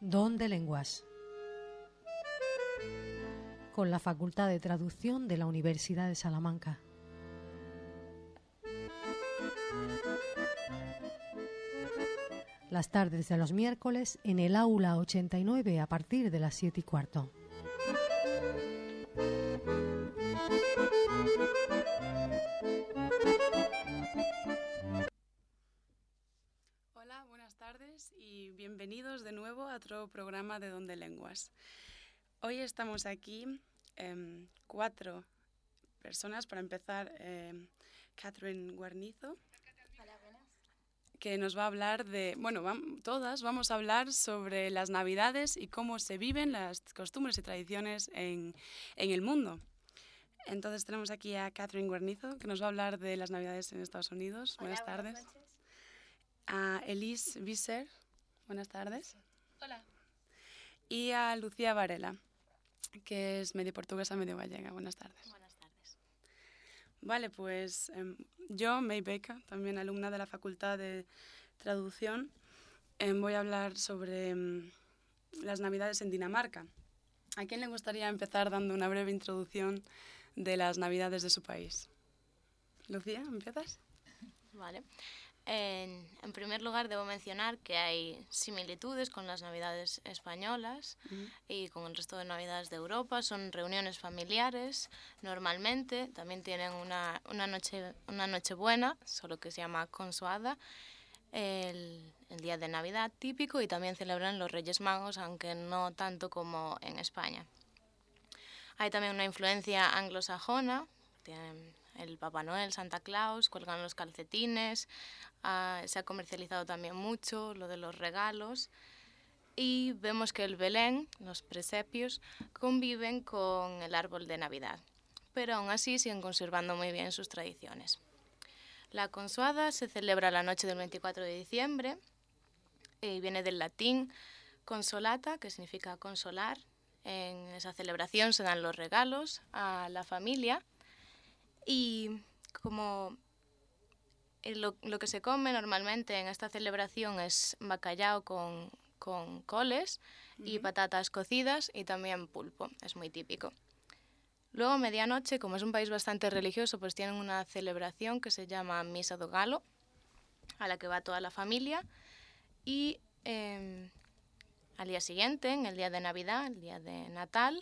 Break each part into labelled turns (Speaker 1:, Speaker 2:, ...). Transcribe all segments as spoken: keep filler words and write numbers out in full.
Speaker 1: Don de Lenguas, con la Facultad de Traducción de la Universidad de Salamanca. Las tardes de los miércoles en el aula ochenta y nueve a partir de las siete y cuarto.
Speaker 2: Hola, buenas tardes y bienvenidos de nuevo a otro programa de Don de Lenguas. Hoy estamos aquí eh, cuatro personas. Para empezar, eh, Catherine Guarnizo,
Speaker 3: Hola, buenas.
Speaker 2: que nos va a hablar de, bueno, vam- todas vamos a hablar sobre las Navidades y cómo se viven las costumbres y tradiciones en, en el mundo. Entonces tenemos aquí a Catherine Guarnizo, que nos va a hablar de las Navidades en Estados Unidos.
Speaker 3: Hola,
Speaker 2: Buenas tardes.
Speaker 3: buenas noches.
Speaker 2: A Elise Visser. Buenas tardes.
Speaker 3: Hola.
Speaker 2: Y a Lucía Varela, que es medio portuguesa, medio gallega. Buenas tardes.
Speaker 3: Buenas tardes.
Speaker 2: Vale, pues eh, yo, May Baker, también alumna de la Facultad de Traducción, eh, voy a hablar sobre eh, las Navidades en Dinamarca. ¿A quién le gustaría empezar dando una breve introducción de las Navidades de su país? Lucía, ¿empiezas?
Speaker 3: Vale. En, en primer lugar, debo mencionar que hay similitudes con las Navidades españolas
Speaker 2: Uh-huh.
Speaker 3: y con el resto de Navidades de Europa. Son reuniones familiares, normalmente. También tienen una, una, noche, una Nochebuena, solo que se llama Consoada, el, el día de Navidad típico, y también celebran los Reyes Magos, aunque no tanto como en España. Hay también una influencia anglosajona. Tienen el Papá Noel, Santa Claus, cuelgan los calcetines. Uh, se ha comercializado también mucho lo de los regalos. Y vemos que el Belén, los presepios, conviven con el árbol de Navidad. Pero aún así siguen conservando muy bien sus tradiciones. La Consoada se celebra la noche del veinticuatro de diciembre y viene del latín consolata, que significa consolar. En esa celebración se dan los regalos a la familia y como lo, lo que se come normalmente en esta celebración es bacalao con, con coles y
Speaker 2: Uh-huh.
Speaker 3: patatas cocidas y también pulpo, es muy típico. Luego a medianoche, como es un país bastante religioso, pues tienen una celebración que se llama Misa do Galo, a la que va toda la familia, y eh, al día siguiente, en el día de Navidad, el día de Natal,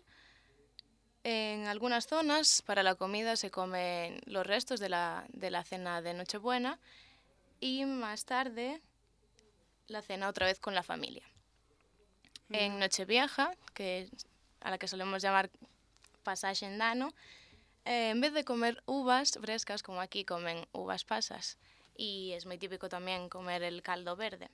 Speaker 3: en algunas zonas para la comida se comen los restos de la, de la cena de Nochebuena y más tarde la cena otra vez con la familia. Mm. En Nochevieja, que, a la que solemos llamar pasaxe en dano, eh, en vez de comer uvas frescas, como aquí comen uvas pasas, y es muy típico también comer el caldo verde.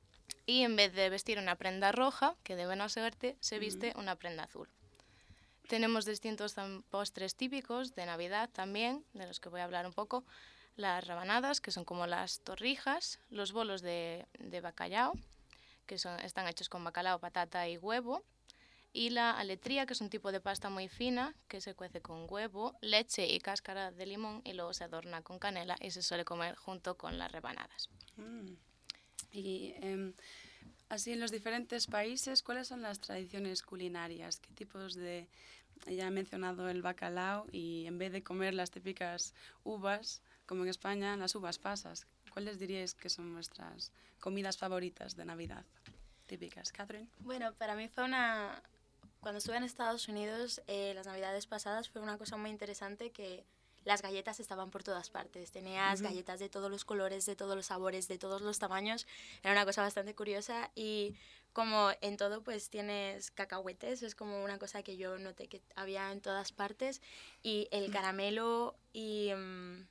Speaker 3: Y en vez de vestir una prenda roja, que de buena suerte, se viste una prenda azul. Tenemos distintos postres típicos de Navidad también, de los que voy a hablar un poco. Las rabanadas, que son como las torrijas, los bolos de, de bacalao, que son, están hechos con bacalao, patata y huevo, y la aletría, que es un tipo de pasta muy fina, que se cuece con huevo, leche y cáscara de limón, y luego se adorna con canela y se suele comer junto con las rebanadas.
Speaker 2: Mm. Y eh, así en los diferentes países, ¿cuáles son las tradiciones culinarias? ¿Qué tipos de...? Ya he mencionado el bacalao y en vez de comer las típicas uvas, como en España, las uvas pasas. ¿Cuáles diríais que son vuestras comidas favoritas de Navidad típicas? Catherine.
Speaker 4: Bueno, para mí fue una... Cuando estuve en Estados Unidos, eh, las Navidades pasadas, fue una cosa muy interesante que las galletas estaban por todas partes. Tenías uh-huh. galletas de todos los colores, de todos los sabores, de todos los tamaños. Era una cosa bastante curiosa y como en todo pues tienes cacahuetes, es como una cosa que yo noté que había en todas partes, y el caramelo y um,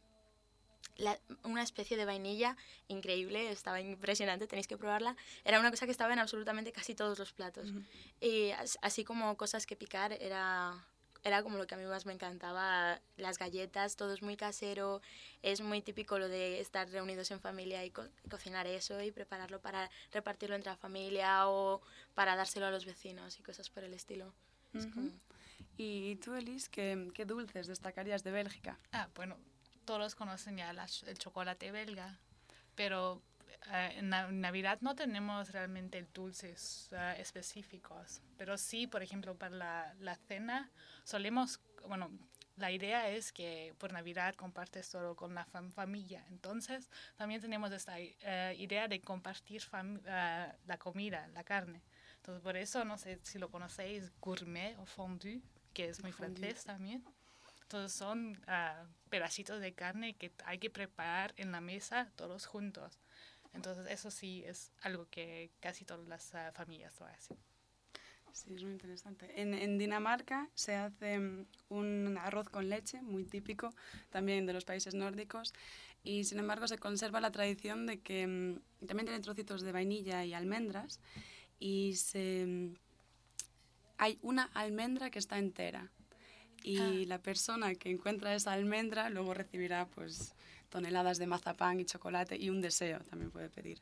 Speaker 4: la, una especie de vainilla increíble, estaba impresionante, tenéis que probarla. Era una cosa que estaba en absolutamente casi todos los platos. Uh-huh. Y así como cosas que picar, era... Era como lo que a mí más me encantaba, las galletas, todo es muy casero, es muy típico lo de estar reunidos en familia y co- cocinar eso y prepararlo para repartirlo entre la familia o para dárselo a los vecinos y cosas por el estilo.
Speaker 2: Uh-huh. Es como... ¿Y tú, Elise, qué, qué dulces destacarías de Bélgica?
Speaker 5: Ah, bueno, todos conocen ya la, el chocolate belga, pero uh, en la Navidad no tenemos realmente dulces uh, específicos, pero sí, por ejemplo, para la, la cena solemos, bueno, la idea es que por Navidad compartes todo con la fam familia. Entonces, también tenemos esta uh, idea de compartir uh, la comida, la carne. Entonces, por eso, no sé si lo conocéis, gourmet o fondue, que es muy fondue. Francés también. Entonces, son uh, pedacitos de carne que hay que preparar en la mesa todos juntos. Entonces, eso sí es algo que casi todas las uh, familias lo hacen.
Speaker 2: Sí, es muy interesante. En, en Dinamarca se hace un arroz con leche, muy típico, también de los países nórdicos, y sin embargo se conserva la tradición de que um, también tienen trocitos de vainilla y almendras, y se, um, hay una almendra que está entera, y ah. la persona que encuentra esa almendra luego recibirá pues toneladas de mazapán y chocolate, y un deseo también puede pedir.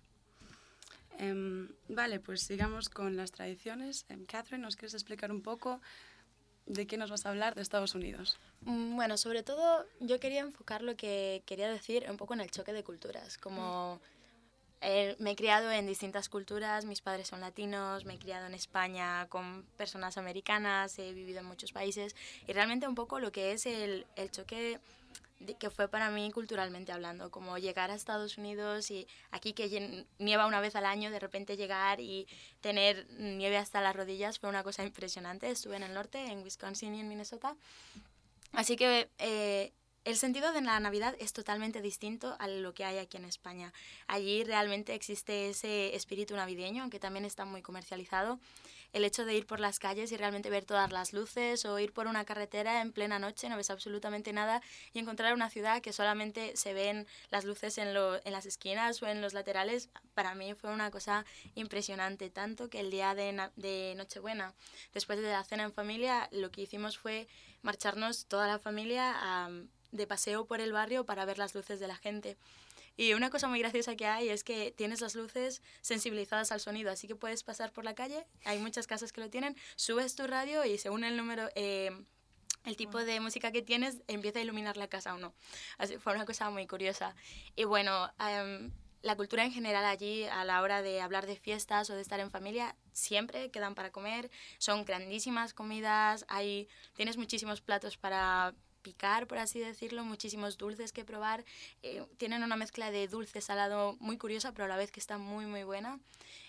Speaker 2: Um, vale, pues sigamos con las tradiciones. Um, Catherine, ¿nos quieres explicar un poco de qué nos vas a hablar de Estados Unidos?
Speaker 4: Bueno, sobre todo yo quería enfocar lo que quería decir un poco en el choque de culturas. Como eh, me he criado en distintas culturas, mis padres son latinos, me he criado en España con personas americanas, he vivido en muchos países, y realmente un poco lo que es el, el choque que fue para mí culturalmente hablando, como llegar a Estados Unidos y aquí que nieva una vez al año, de repente llegar y tener nieve hasta las rodillas fue una cosa impresionante. Estuve en el norte, en Wisconsin y en Minnesota, así que eh, el sentido de la Navidad es totalmente distinto a lo que hay aquí en España. Allí realmente existe ese espíritu navideño, aunque también está muy comercializado. El hecho de ir por las calles y realmente ver todas las luces, o ir por una carretera en plena noche, no ves absolutamente nada, y encontrar una ciudad que solamente se ven las luces en, lo, en las esquinas o en los laterales, para mí fue una cosa impresionante. Tanto que el día de, de Nochebuena, después de la cena en familia, lo que hicimos fue marcharnos toda la familia a, de paseo por el barrio para ver las luces de la gente. Y una cosa muy graciosa que hay es que tienes las luces sensibilizadas al sonido, así que puedes pasar por la calle, hay muchas casas que lo tienen, subes tu radio y según el número, eh, el tipo de música que tienes, empieza a iluminar la casa o no. Así, fue una cosa muy curiosa. Y bueno, um, la cultura en general allí, a la hora de hablar de fiestas o de estar en familia, siempre quedan para comer, son grandísimas comidas, hay, tienes muchísimos platos para picar, por así decirlo, muchísimos dulces que probar. Eh, tienen una mezcla de dulce salado muy curiosa, pero a la vez que está muy muy buena.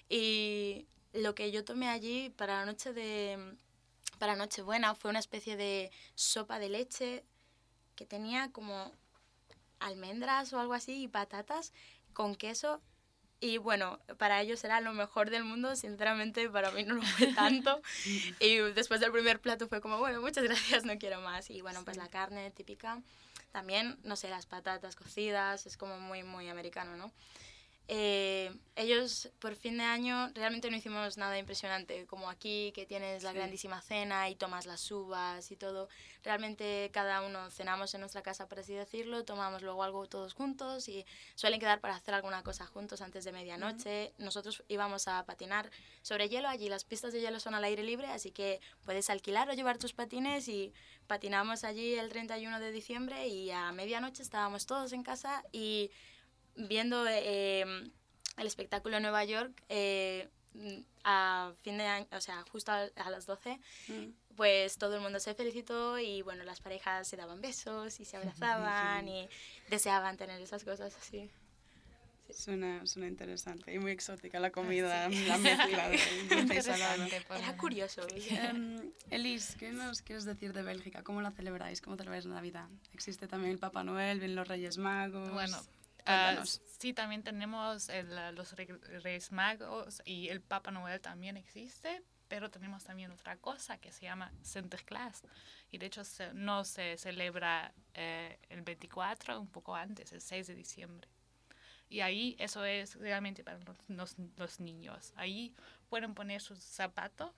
Speaker 4: Y lo que yo tomé allí para la noche de para Nochebuena fue una especie de sopa de leche que tenía como almendras o algo así y patatas con queso. Y bueno, para ellos era lo mejor del mundo, sinceramente para mí no lo fue tanto. Y después del primer plato fue como, bueno, muchas gracias, no quiero más. Y bueno, pues la carne típica, también, no sé, las patatas cocidas, es como muy, muy americano, ¿no? Eh, ellos por fin de año realmente no hicimos nada impresionante como aquí, que tienes la sí. grandísima cena y tomas las uvas y todo. Realmente cada uno cenamos en nuestra casa, por así decirlo, tomamos luego algo todos juntos y suelen quedar para hacer alguna cosa juntos antes de medianoche. Uh-huh. Nosotros íbamos a patinar sobre hielo, allí las pistas de hielo son al aire libre, así que puedes alquilar o llevar tus patines, y patinamos allí el treinta y uno de diciembre y a medianoche estábamos todos en casa y viendo eh, el espectáculo en Nueva York eh, a fin de año, o sea, justo a, a las doce, mm. pues todo el mundo se felicitó y bueno, las parejas se daban besos y se abrazaban y deseaban tener esas cosas así.
Speaker 2: Sí. Suena, suena interesante y muy exótica la comida, ah, sí. la mezcla de dulce y salado.
Speaker 4: Era curioso.
Speaker 2: um, Elise, ¿qué nos quieres decir de Bélgica? ¿Cómo la celebráis? ¿Cómo celebráis la Navidad? ¿Existe también el Papá Noel, ven los Reyes Magos?
Speaker 5: Bueno, Uh, sí, también tenemos el, los Reyes Magos y el Papá Noel también existe, pero tenemos también otra cosa que se llama Sinterklaas, y de hecho se, no se celebra eh, el veinticuatro, un poco antes, el seis de diciembre. Y ahí eso es realmente para los, los, los niños. Ahí pueden poner sus zapatos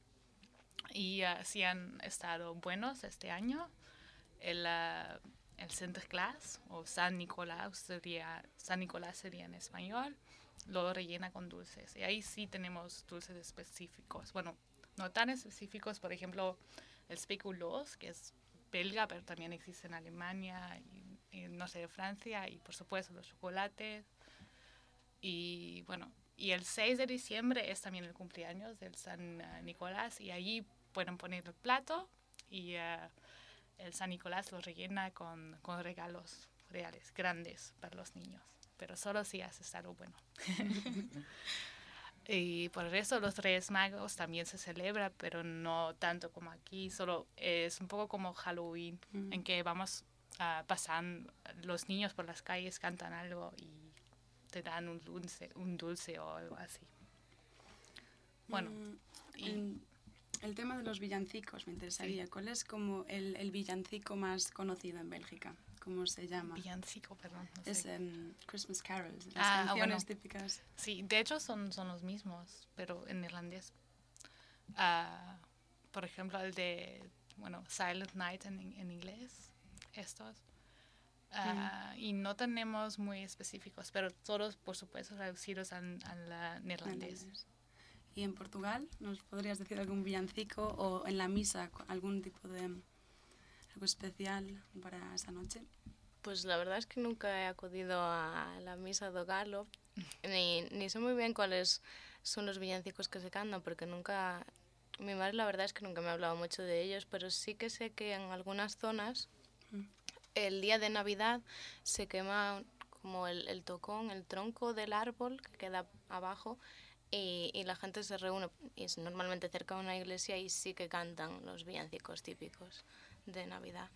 Speaker 5: y uh, si han estado buenos este año, el... Uh, el Sinterklaas o San Nicolás sería, San Nicolás sería en español, lo rellena con dulces. Y ahí sí tenemos dulces específicos. Bueno, no tan específicos, por ejemplo, el speculoos, que es belga, pero también existe en Alemania y, y no sé, Francia, y por supuesto los chocolates. Y bueno, y el seis de diciembre es también el cumpleaños del San uh, Nicolás y allí pueden poner el plato y uh, el San Nicolás lo rellena con, con regalos reales, grandes para los niños, pero solo si haces algo bueno. Y por eso los Reyes Magos también se celebra, pero no tanto como aquí, solo es un poco como Halloween, mm. en que vamos uh, pasan los niños por las calles, cantan algo y te dan un dulce, un dulce o algo así. Bueno,
Speaker 2: mm,
Speaker 5: y
Speaker 2: el, el tema de los villancicos me interesaría. Sí. ¿Cuál es como el, el villancico más conocido en Bélgica? ¿Cómo se llama?
Speaker 5: Villancico, perdón. No
Speaker 2: es
Speaker 5: sé.
Speaker 2: um, Christmas carols, las
Speaker 5: ah,
Speaker 2: canciones
Speaker 5: bueno.
Speaker 2: típicas.
Speaker 5: Sí, de hecho son, son los mismos, pero en irlandés. Uh, por ejemplo, el de, bueno, Silent Night en, en inglés, estos. Uh, mm. Y no tenemos muy específicos, pero todos, por supuesto, traducidos al, al neerlandés.
Speaker 2: ¿Y en Portugal nos podrías decir algún villancico o en la misa algún tipo de algo especial para esa noche?
Speaker 3: Pues la verdad es que nunca he acudido a la misa do Galo, ni, ni sé muy bien cuáles son los villancicos que se cantan, porque nunca, mi madre la verdad es que nunca me ha hablado mucho de ellos, pero sí que sé que en algunas zonas mm. el día de Navidad se quema como el, el tocón, el tronco del árbol que queda abajo, y, y la gente se reúne y es normalmente cerca de una iglesia y sí que cantan los villancicos típicos de Navidad.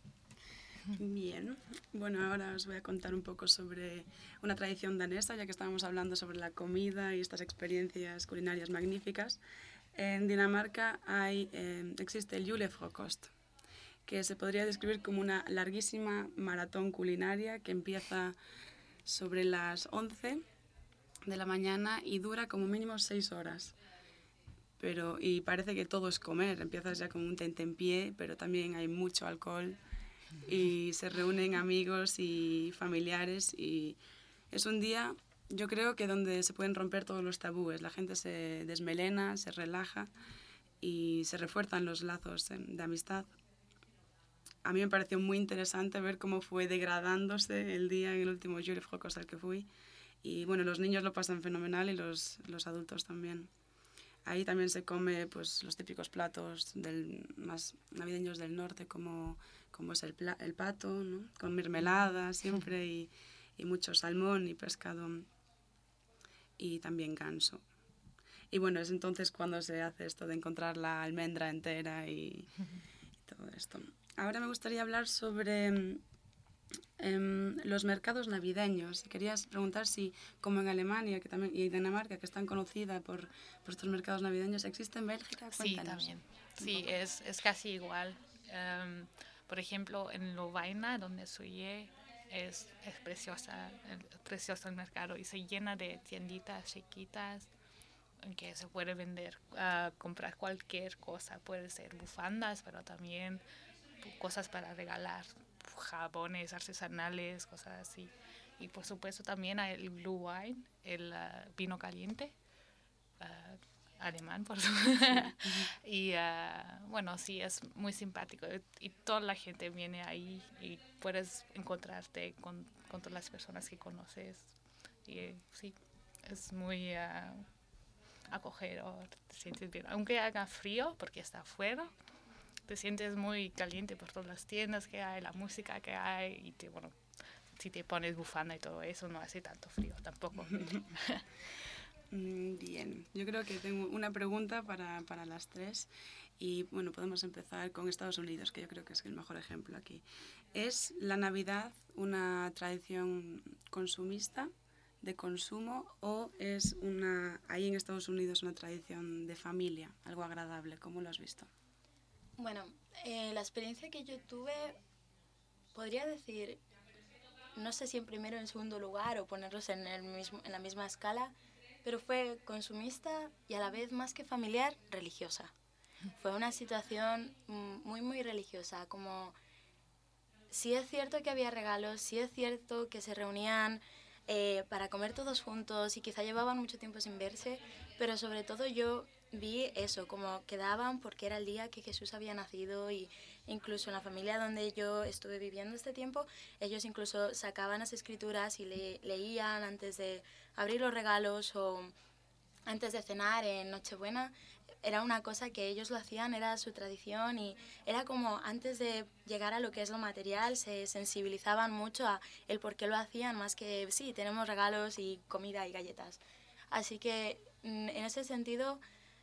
Speaker 2: Bien, bueno, ahora os voy a contar un poco sobre una tradición danesa, ya que estábamos hablando sobre la comida y estas experiencias culinarias magníficas. En Dinamarca hay, eh, existe el julefrokost, que se podría describir como una larguísima maratón culinaria que empieza sobre las once de la mañana y dura como mínimo seis horas. Pero, y parece que todo es comer, empiezas ya con un tentempié, pero también hay mucho alcohol y se reúnen amigos y familiares y es un día, yo creo que donde se pueden romper todos los tabúes, la gente se desmelena, se relaja y se refuerzan los lazos de amistad. A mí me pareció muy interesante ver cómo fue degradándose el día en el último julefrokost al que fui y bueno, los niños lo pasan fenomenal y los, los adultos también. Ahí también se come pues, los típicos platos del, más navideños del norte, como, como es el, pla, el pato, ¿no? Con mermelada siempre, y, y mucho salmón y pescado, y también ganso. Y bueno, es entonces cuando se hace esto de encontrar la almendra entera y, y todo esto. Ahora me gustaría hablar sobre Um, los mercados navideños. Querías preguntar si, como en Alemania que también, y Dinamarca, que están conocidas por, por estos mercados navideños, ¿existe en Bélgica? Cuéntanos.
Speaker 5: Sí, también. Sí, es, es casi igual. Um, por ejemplo, en Lovaina, donde soy, es, es preciosa, es precioso el mercado y se llena de tienditas chiquitas en que se puede vender, uh, comprar cualquier cosa. Puede ser bufandas, pero también cosas para regalar, jabones artesanales, cosas así. Y por supuesto también hay el Blue Wine, el uh, vino caliente, uh, alemán, por supuesto. Y uh, bueno, sí, es muy simpático. Y toda la gente viene ahí y puedes encontrarte con, con todas las personas que conoces. Y sí, es muy uh, acogedor, te sientes bien. Aunque haga frío, porque está afuera, te sientes muy caliente por todas las tiendas que hay, la música que hay, y te, bueno, si te pones bufanda y todo eso, no hace tanto frío tampoco.
Speaker 2: Bien, yo creo que tengo una pregunta para, para las tres, y bueno, podemos empezar con Estados Unidos, que yo creo que es el mejor ejemplo aquí. ¿Es la Navidad una tradición consumista, de consumo, o es una, ahí en Estados Unidos una tradición de familia, algo agradable? ¿Cómo lo has visto?
Speaker 4: Bueno, eh, la experiencia que yo tuve, podría decir, no sé si en primero o en segundo lugar o ponerlos en, el mismo, en la misma escala, pero fue consumista y a la vez más que familiar, religiosa. Fue una situación muy, muy religiosa, como sí es cierto que había regalos, sí es cierto que se reunían eh, para comer todos juntos y quizá llevaban mucho tiempo sin verse, pero sobre todo yo vi eso, como quedaban porque era el día que Jesús había nacido y incluso en la familia donde yo estuve viviendo este tiempo, ellos incluso sacaban las escrituras y le, leían antes de abrir los regalos o antes de cenar en Nochebuena. Era una cosa que ellos lo hacían, era su tradición y era como antes de llegar a lo que es lo material, se sensibilizaban mucho a el por qué lo hacían, más que sí, tenemos regalos y comida y galletas. Así que en ese sentido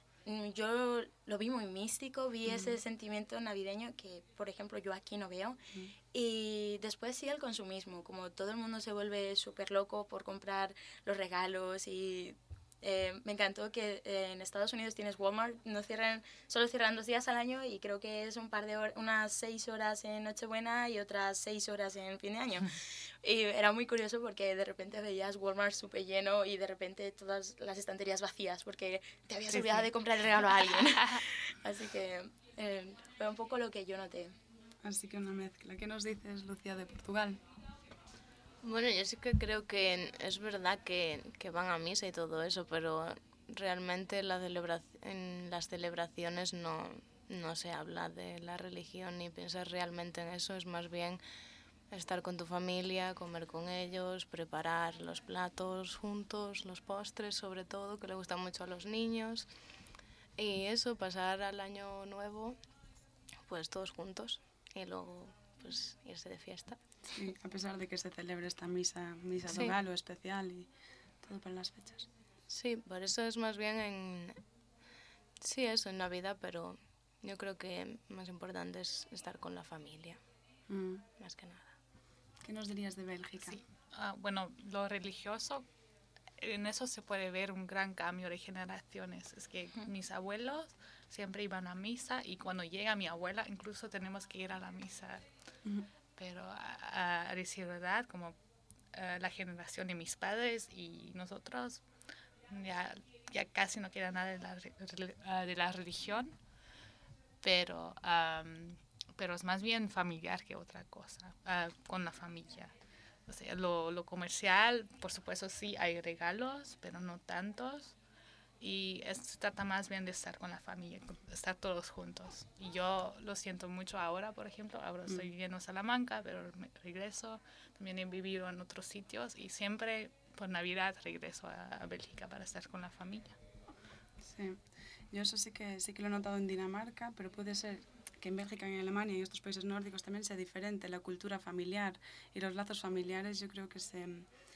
Speaker 4: yo lo vi muy místico, vi mm. ese sentimiento navideño que, por ejemplo, yo aquí no veo. Mm. Y después sí el consumismo, como todo el mundo se vuelve súper loco por comprar los regalos y... Eh, me encantó que eh, en Estados Unidos tienes Walmart, no cierran, solo cierran dos días al año y creo que es un par de horas, unas seis horas en Nochebuena y otras seis horas en fin de año. Y era muy curioso porque de repente veías Walmart súper lleno y de repente todas las estanterías vacías porque te habías sí, olvidado sí. de comprar el regalo a alguien. Así que eh, fue un poco lo que yo noté.
Speaker 2: Así que una mezcla. ¿Qué nos dices, Lucía, de Portugal?
Speaker 3: Bueno, yo sí que creo que es verdad que, que van a misa y todo eso, pero realmente la celebra- en las celebraciones no, no se habla de la religión ni piensas realmente en eso, es más bien estar con tu familia, comer con ellos, preparar los platos juntos, los postres sobre todo, que le gustan mucho a los niños, y eso, pasar al año nuevo pues todos juntos y luego pues irse de fiesta.
Speaker 2: Sí, a pesar de que se celebre esta misa, misa
Speaker 3: sí.
Speaker 2: local o especial y todo para las fechas.
Speaker 3: Sí, por eso es más bien en... Sí, eso, en Navidad, pero yo creo que más importante es estar con la familia, mm. más que nada.
Speaker 2: ¿Qué nos dirías de Bélgica?
Speaker 5: Sí. Uh, bueno, lo religioso, en eso se puede ver un gran cambio de generaciones. Es que uh-huh. mis abuelos siempre iban a misa y cuando llega mi abuela incluso tenemos que ir a la misa. Uh-huh. Pero a, a decir verdad, como uh, la generación de mis padres y nosotros, ya, ya casi no queda nada de la, de la religión, pero, um, pero es más bien familiar que otra cosa, uh, con la familia. O sea, lo, lo comercial, por supuesto sí hay regalos, pero no tantos. Y es, se trata más bien de estar con la familia, estar todos juntos. Y yo lo siento mucho ahora, por ejemplo. Ahora estoy mm. viviendo en Salamanca, pero me regreso. También he vivido en otros sitios y siempre por Navidad regreso a, a Bélgica para estar con la familia.
Speaker 2: Sí, yo eso sí que, sí que lo he notado en Dinamarca, pero puede ser que en Bélgica, en Alemania y en estos países nórdicos también sea diferente. La cultura familiar y los lazos familiares yo creo que se...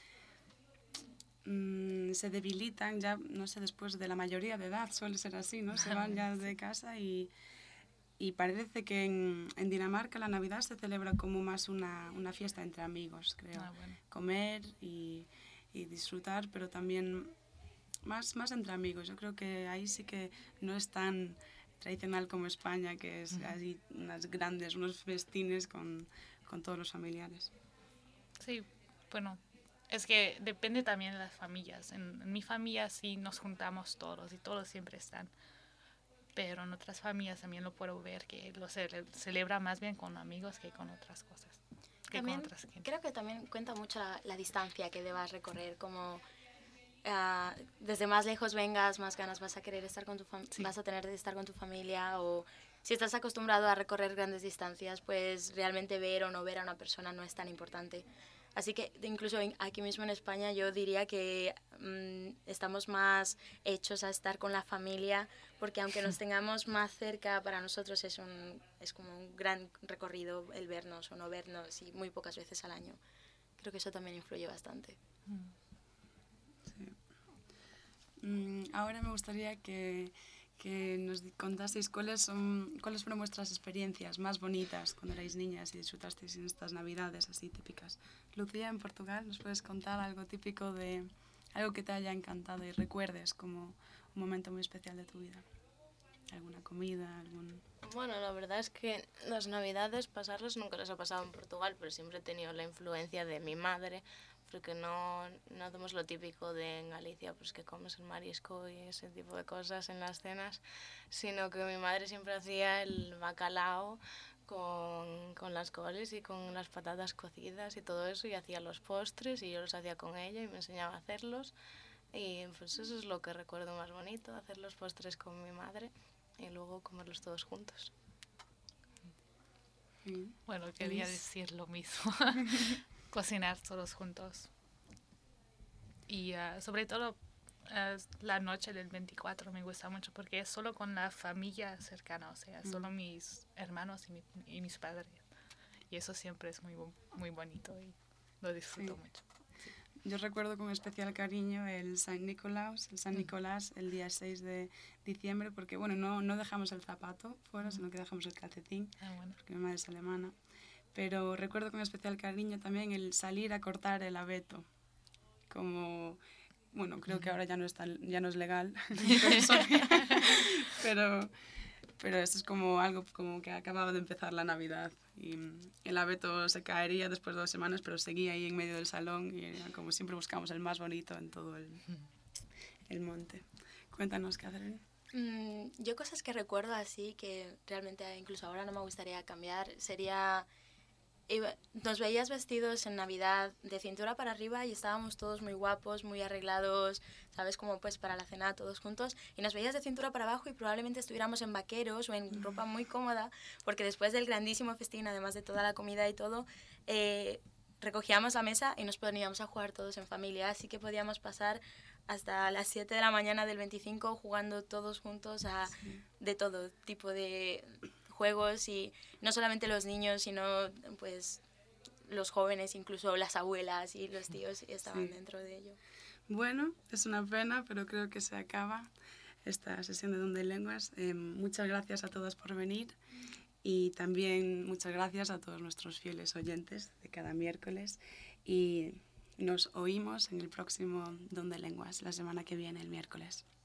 Speaker 2: se debilitan ya, no sé, después de la mayoría de edad, suele ser así, ¿no? Se van ya de casa y, y parece que en, en Dinamarca la Navidad se celebra como más una, una fiesta entre amigos, creo. Ah, bueno. Comer y, y disfrutar, pero también más, más entre amigos. Yo creo que ahí sí que no es tan tradicional como España, que es uh-huh. así unas grandes, unos festines con, con todos los familiares.
Speaker 5: Sí, bueno... Es que depende también de las familias. En, en mi familia sí nos juntamos todos y todos siempre están. Pero en otras familias también lo puedo ver que lo ce- celebra más bien con amigos que con otras cosas. Que
Speaker 4: también,
Speaker 5: con otras gente.
Speaker 4: Creo que también cuenta mucho la, la distancia que debas recorrer. Como uh, desde más lejos vengas, más ganas vas a querer estar con tu fam- sí. vas a tener de estar con tu familia. O si estás acostumbrado a recorrer grandes distancias, pues realmente ver o no ver a una persona no es tan importante. Así que incluso aquí mismo en España yo diría que mmm, estamos más hechos a estar con la familia, porque aunque nos tengamos más cerca, para nosotros es, un, es como un gran recorrido el vernos o no vernos y muy pocas veces al año. Creo que eso también influye bastante.
Speaker 2: Sí. Mm, ahora me gustaría que, que nos contaseis cuáles, son, cuáles fueron vuestras experiencias más bonitas cuando erais niñas y disfrutasteis en estas navidades así típicas. Lucía, en Portugal, ¿nos puedes contar algo típico de algo que te haya encantado y recuerdes como un momento muy especial de tu vida? ¿Alguna comida? Algún...
Speaker 3: Bueno, la verdad es que las navidades pasarlas nunca las he pasado en Portugal, pero siempre he tenido la influencia de mi madre, porque no, no hacemos lo típico de en Galicia, pues que comes el marisco y ese tipo de cosas en las cenas, sino que mi madre siempre hacía el bacalao con, con las coles y con las patatas cocidas y todo eso, y hacía los postres y yo los hacía con ella y me enseñaba a hacerlos, y pues eso es lo que recuerdo más bonito, hacer los postres con mi madre y luego comerlos todos juntos.
Speaker 2: Sí.
Speaker 5: Bueno, quería
Speaker 2: Feliz.
Speaker 5: decir lo mismo. Cocinar todos juntos. Y uh, sobre todo uh, la noche del veinticuatro me gusta mucho porque es solo con la familia cercana, o sea, mm. solo mis hermanos y, mi, y mis padres. Y eso siempre es muy, muy bonito y lo disfruto sí. mucho. Sí.
Speaker 2: Yo recuerdo con especial cariño el San Nicolás, el San Nicolás, el día seis de diciembre, porque bueno, no, no dejamos el zapato fuera, mm. sino que dejamos el calcetín,
Speaker 5: ah, bueno.
Speaker 2: porque mi madre es alemana. Pero recuerdo con especial cariño también el salir a cortar el abeto. Como, bueno, creo que ahora ya no, está, ya no es legal, pero, pero esto es como algo como que acababa de empezar la Navidad y el abeto se caería después de dos semanas, pero seguía ahí en medio del salón y era como siempre buscamos el más bonito en todo el, el monte. Cuéntanos, Catherine.
Speaker 4: Mm, yo cosas que recuerdo así, que realmente incluso ahora no me gustaría cambiar, sería... Nos veías vestidos en Navidad de cintura para arriba y estábamos todos muy guapos, muy arreglados, ¿sabes? Como pues para la cena todos juntos. Y nos veías de cintura para abajo y probablemente estuviéramos en vaqueros o en ropa muy cómoda, porque después del grandísimo festín, además de toda la comida y todo, eh, recogíamos la mesa y nos poníamos a jugar todos en familia. Así que podíamos pasar hasta las siete de la mañana del veinticinco jugando todos juntos a sí. de todo tipo de... juegos y no solamente los niños, sino pues los jóvenes, incluso las abuelas y los tíos estaban sí. dentro de ello.
Speaker 2: Bueno, es una pena, pero creo que se acaba esta sesión de Don de Lenguas. Eh, muchas gracias a todos por venir y también muchas gracias a todos nuestros fieles oyentes de cada miércoles y nos oímos en el próximo Don de Lenguas la semana que viene, el miércoles.